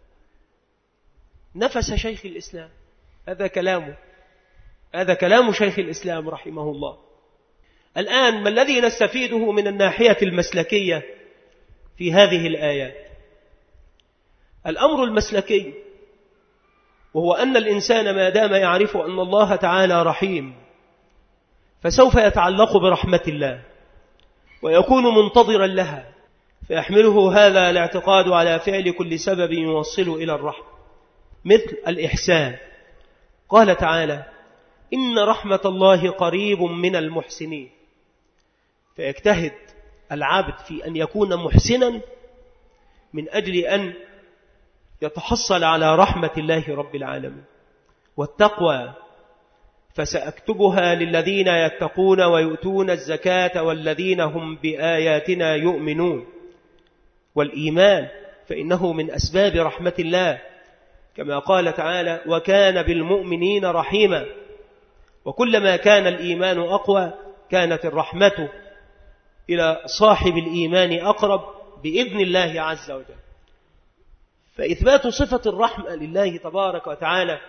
نفس شيخ الإسلام. هذا كلامه، هذا كلام شيخ الإسلام رحمه الله. الآن ما الذي نستفيده من الناحية المسلكية في هذه الآيات؟ الأمر المسلكي وهو أن الإنسان ما دام يعرف أن الله تعالى رحيم فسوف يتعلق برحمة الله ويكون منتظرا لها، فيحمله هذا الاعتقاد على فعل كل سبب يوصل إلى الرحمة، مثل الإحسان. قال تعالى إن رحمة الله قريب من المحسنين، فيجتهد العبد في أن يكون محسنا من أجل أن يتحصل على رحمة الله رب العالمين. والتقوى فسأكتبها للذين يتقون ويؤتون الزكاة والذين هم بآياتنا يؤمنون. والإيمان فإنه من أسباب رحمة الله، كما قال تعالى وكان بالمؤمنين رحيما. وكلما كان الإيمان أقوى كانت الرحمة إلى صاحب الإيمان أقرب بإذن الله عز وجل. فإثبات صفة الرحمة لله تبارك وتعالى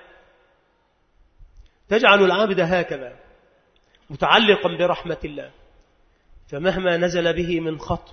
تجعل العبد هكذا متعلقا برحمة الله، فمهما نزل به من خطب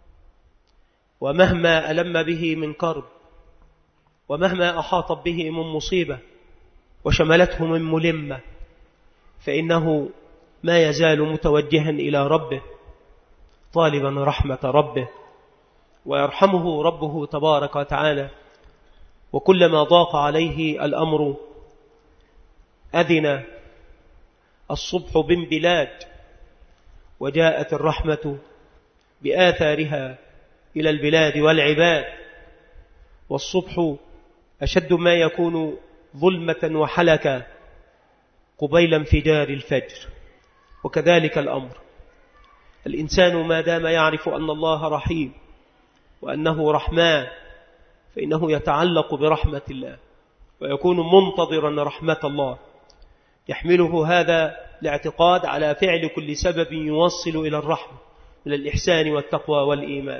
ومهما ألم به من كرب ومهما أحاط به من مصيبة وشملته من ملمة فإنه ما يزال متوجها إلى ربه طالبا رحمة ربه، ويرحمه ربه تبارك وتعالى. وكلما ضاق عليه الأمر أذن الصبح بانبلاج وجاءت الرحمة بآثارها إلى البلاد والعباد. والصبح أشد ما يكون ظلمة وحلكا قبيل انفجار الفجر. وكذلك الأمر، الإنسان ما دام يعرف أن الله رحيم وأنه رحمن فإنه يتعلق برحمة الله ويكون منتظرا رحمة الله، يحمله هذا الاعتقاد على فعل كل سبب يوصل إلى الرحمة من الإحسان والتقوى والإيمان.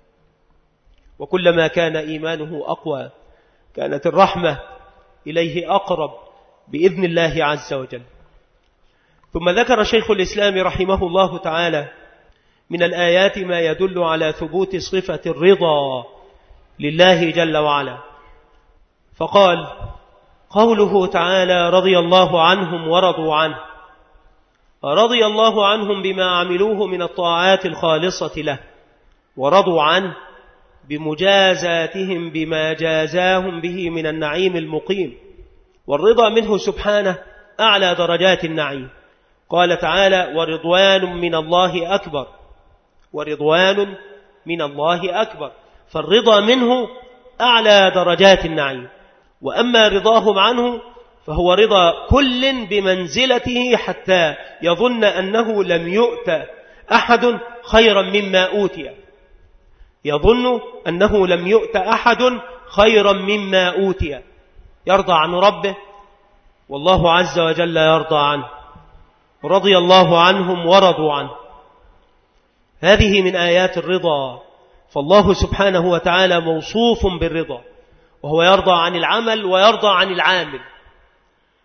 وكلما كان إيمانه أقوى كانت الرحمة إليه أقرب بإذن الله عز وجل. ثم ذكر شيخ الإسلام رحمه الله تعالى من الآيات ما يدل على ثبوت صفة الرضا لله جل وعلا، فقال قوله تعالى رضي الله عنهم ورضوا عنه، رضي الله عنهم بما عملوه من الطاعات الخالصة له، ورضوا عنه بمجازاتهم بما جازاهم به من النعيم المقيم. والرضا منه سبحانه أعلى درجات النعيم. قال تعالى ورضوان من الله أكبر، ورضوان من الله أكبر، فالرضا منه أعلى درجات النعيم. وأما رضاهم عنه فهو رضا كل بمنزلته حتى يظن أنه لم يؤت أحد خيرا مما أوتي، يظن أنه لم يؤت أحد خيرا مما أوتي، يرضى عن ربه والله عز وجل يرضى عنه، رضي الله عنهم ورضوا عنه. هذه من آيات الرضا. فالله سبحانه وتعالى موصوف بالرضا، وهو يرضى عن العمل ويرضى عن العامل.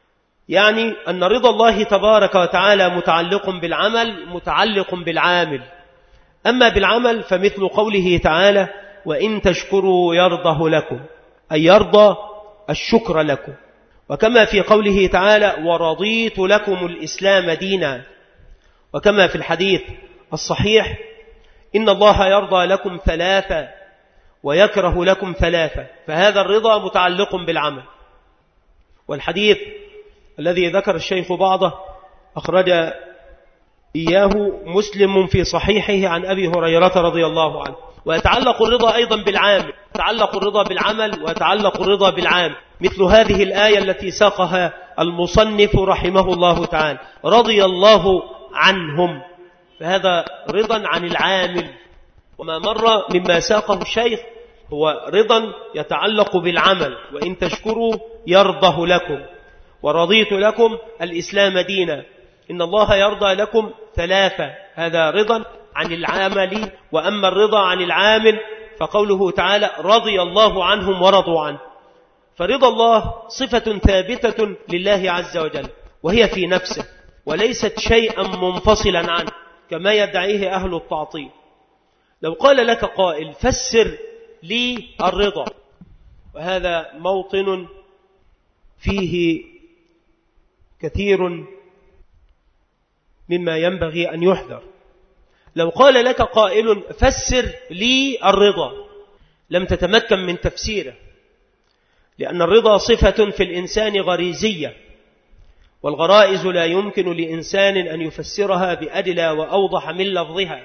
يعني أن رضا الله تبارك وتعالى متعلق بالعمل متعلق بالعامل. أما بالعمل فمثل قوله تعالى وإن تشكروا يرضه لكم، أي يرضى الشكر لكم. وكما في قوله تعالى ورضيت لكم الإسلام دينا، وكما في الحديث الصحيح إن الله يرضى لكم ثلاثة ويكره لكم ثلاثة، فهذا الرضا متعلق بالعمل. والحديث الذي ذكر الشيخ بعضه أخرج إياه مسلم في صحيحه عن أبي هريرة رضي الله عنه. ويتعلق الرضا أيضا بالعامل، يتعلق الرضا بالعمل ويتعلق الرضا بالعامل، مثل هذه الآية التي ساقها المصنف رحمه الله تعالى رضي الله عنهم، فهذا رضا عن العامل. وما مر مما ساقه الشيخ هو رضا يتعلق بالعمل، وإن تشكروا يرضه لكم، ورضيت لكم الإسلام دينا، إن الله يرضى لكم ثلاثة، هذا رضا عن العامل. وأما الرضا عن العامل فقوله تعالى رضي الله عنهم ورضوا عنه، فرضا الله صفة ثابتة لله عز وجل وهي في نفسه، وليست شيئا منفصلا عنه كما يدعيه أهل التعطيل. لو قال لك قائل فسر لي الرضا، وهذا موطن فيه كثير مما ينبغي أن يحذر. لو قال لك قائل فسر لي الرضا لم تتمكن من تفسيره، لأن الرضا صفة في الإنسان غريزية، والغرائز لا يمكن لإنسان أن يفسرها بأدلى وأوضح من لفظها.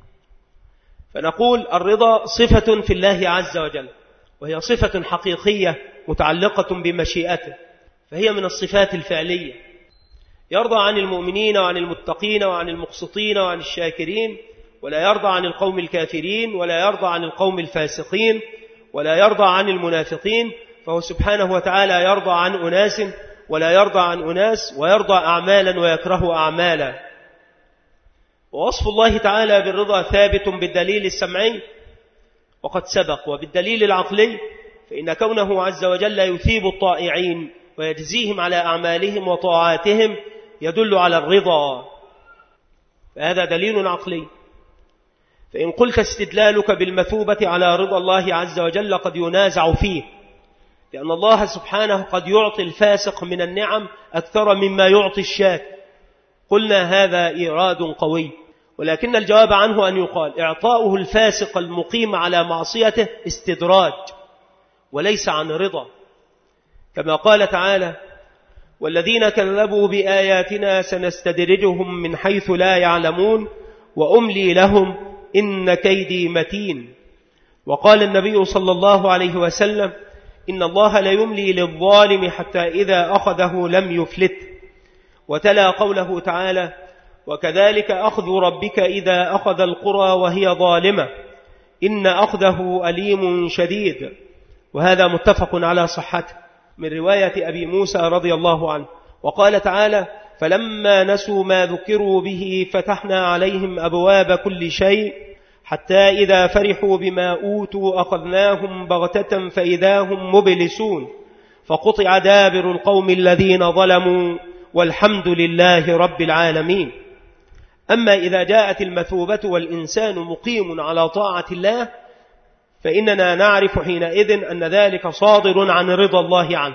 فنقول الرضا صفة في الله عز وجل، وهي صفة حقيقية متعلقة بمشيئته، فهي من الصفات الفعلية. يرضى عن المؤمنين وعن المتقين وعن المقسطين وعن الشاكرين، ولا يرضى عن القوم الكافرين، ولا يرضى عن القوم الفاسقين، ولا يرضى عن المنافقين. فهو سبحانه وتعالى يرضى عن أناس ولا يرضى عن أناس، ويرضى أعمالا ويكره أعمالا. ووصف الله تعالى بالرضا ثابت بالدليل السمعي وقد سبق، وبالدليل العقلي فإن كونه عز وجل يثيب الطائعين ويجزيهم على أعمالهم وطاعاتهم يدل على الرضا، فهذا دليل عقلي. فإن قلت استدلالك بالمثوبة على رضا الله عز وجل قد ينازع فيه، لأن الله سبحانه قد يعطي الفاسق من النعم أكثر مما يعطي الشاكر، قلنا هذا إيراد قوي، ولكن الجواب عنه أن يقال إعطاؤه الفاسق المقيم على معصيته استدراج وليس عن رضا، كما قال تعالى والذين كذبوا بآياتنا سنستدرجهم من حيث لا يعلمون وأملي لهم إن كيدي متين. وقال النبي صلى الله عليه وسلم إن الله لا يملي للظالم حتى إذا أخذه لم يفلت. وتلا قوله تعالى وكذلك أخذ ربك إذا أخذ القرى وهي ظالمة إن أخذه أليم شديد، وهذا متفق على صحته من رواية أبي موسى رضي الله عنه. وقال تعالى فلما نسوا ما ذكروا به فتحنا عليهم أبواب كل شيء حتى إذا فرحوا بما أوتوا أخذناهم بغتة فإذا هم مبلسون فقطع دابر القوم الذين ظلموا والحمد لله رب العالمين. أما إذا جاءت المثوبة والإنسان مقيم على طاعة الله فإننا نعرف حينئذ أن ذلك صادر عن رضا الله عنه،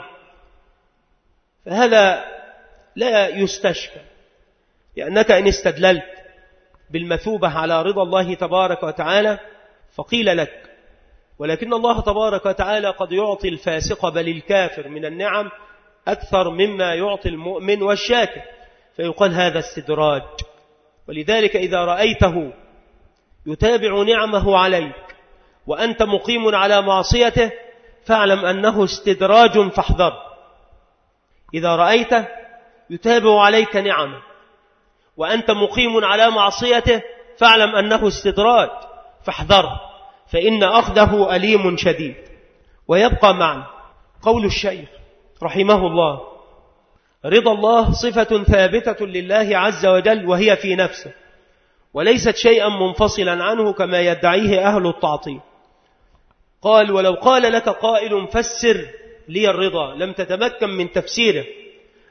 فهذا لا يستشكل، لأنك إن استدللت بالمثوبة على رضا الله تبارك وتعالى فقيل لك ولكن الله تبارك وتعالى قد يعطي الفاسق بل الكافر من النعم أكثر مما يعطي المؤمن والشاكر، فيقال هذا استدراج. ولذلك إذا رأيته يتابع نعمه عليك وأنت مقيم على معصيته فاعلم أنه استدراج فاحذر. إذا رأيته يتابع عليك نعمه وأنت مقيم على معصيته فاعلم أنه استدراج فاحذر، فإن أخذه أليم شديد. ويبقى معنا قول الشيخ رحمه الله رضا الله صفة ثابتة لله عز وجل وهي في نفسه، وليست شيئا منفصلا عنه كما يدعيه أهل التعطيل. قال ولو قال لك قائل فسر لي الرضا لم تتمكن من تفسيره،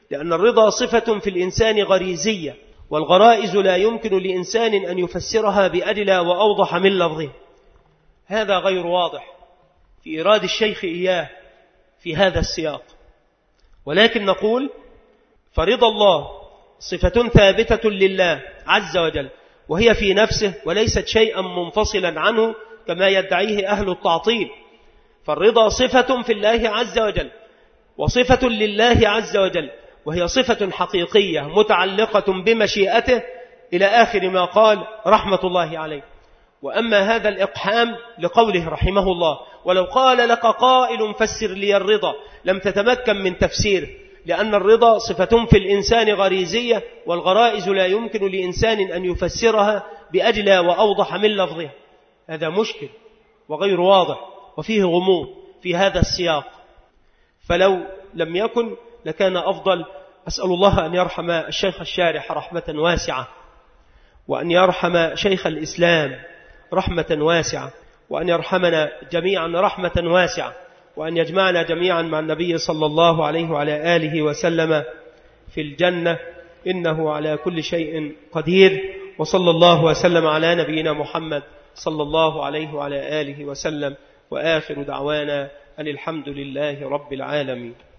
لأن الرضا صفة في الإنسان غريزية، والغرائز لا يمكن لإنسان أن يفسرها بأدلى وأوضح من لفظه. هذا غير واضح في إيراد الشيخ إياه في هذا السياق، ولكن نقول فرضا الله صفة ثابتة لله عز وجل، وهي في نفسه وليست شيئا منفصلا عنه كما يدعيه أهل التعطيل. فالرضا صفة في الله عز وجل وصفة لله عز وجل، وهي صفة حقيقية متعلقة بمشيئته إلى آخر ما قال رحمة الله عليه. وأما هذا الإقحام لقوله رحمه الله: ولو قال لك قائل فسر لي الرضا، لم تتمكن من تفسيره، لأن الرضا صفة في الإنسان غريزية، والغرائز لا يمكن لإنسان أن يفسرها بأجلى وأوضح من لفظها. هذا مشكل وغير واضح وفيه غموض في هذا السياق، فلو لم يكن لكان أفضل. أسأل الله أن يرحم الشيخ الشارح رحمة واسعة، وأن يرحم شيخ الإسلام رحمة واسعة، وأن يرحمنا جميعا رحمة واسعة، وأن يجمعنا جميعا مع النبي صلى الله عليه وعلى آله وسلم في الجنة، إنه على كل شيء قدير. وصلى الله وسلم على نبينا محمد صلى الله عليه وعلى آله وسلم، وآخر دعوانا أن الحمد لله رب العالمين.